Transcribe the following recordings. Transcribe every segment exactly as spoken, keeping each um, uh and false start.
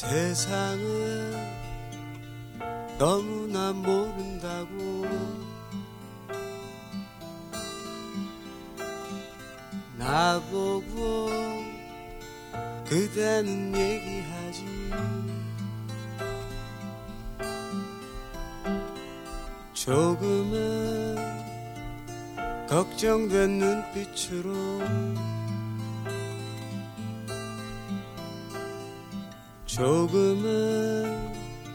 세상을 너무나 모른다고 나보고 그대는 얘기하지. 조금은 걱정된 눈빛으로 조금은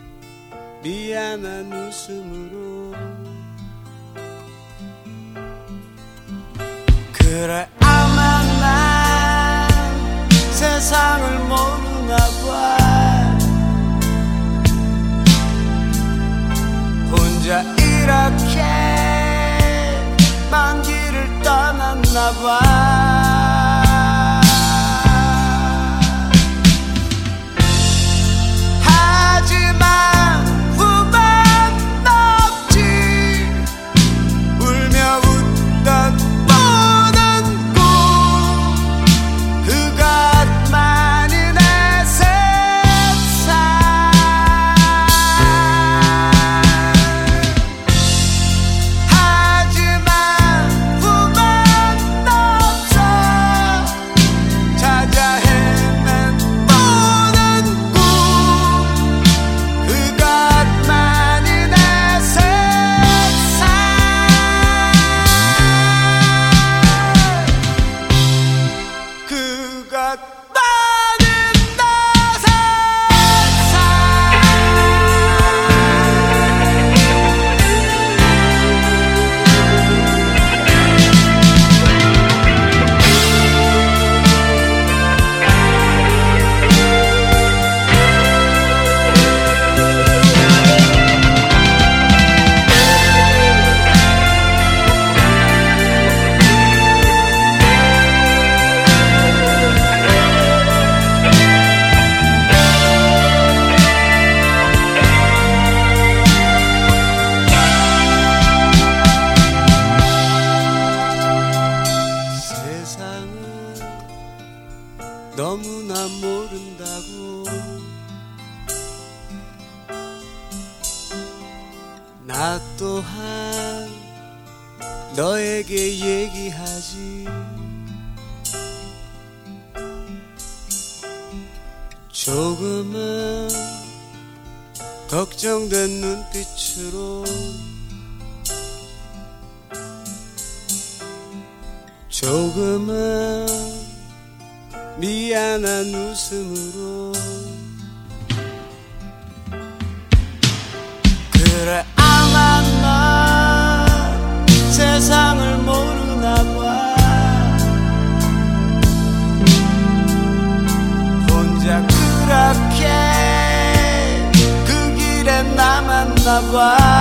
미안한 웃음으로 그래 아마 난 세상을 모르나 봐. 혼자 이렇게 먼 길을 떠났나 봐. 하지만 후반 없지. 울며 웃던 보는 꿈 그것만이 내 세상. 하지만 후반 없어. 찾아 헤맨 보는 꿈 그것만이 내 세상. 그것만이 내 세상. 세상을 너무나 모른다고 나 또한 너에게 얘기하지. 조금은 걱정된 눈빛으로 조금은 미안한 웃음으로 그래 아마 넌 세상을 모르나 봐. 혼자 그렇게 그 길에 남았나 봐.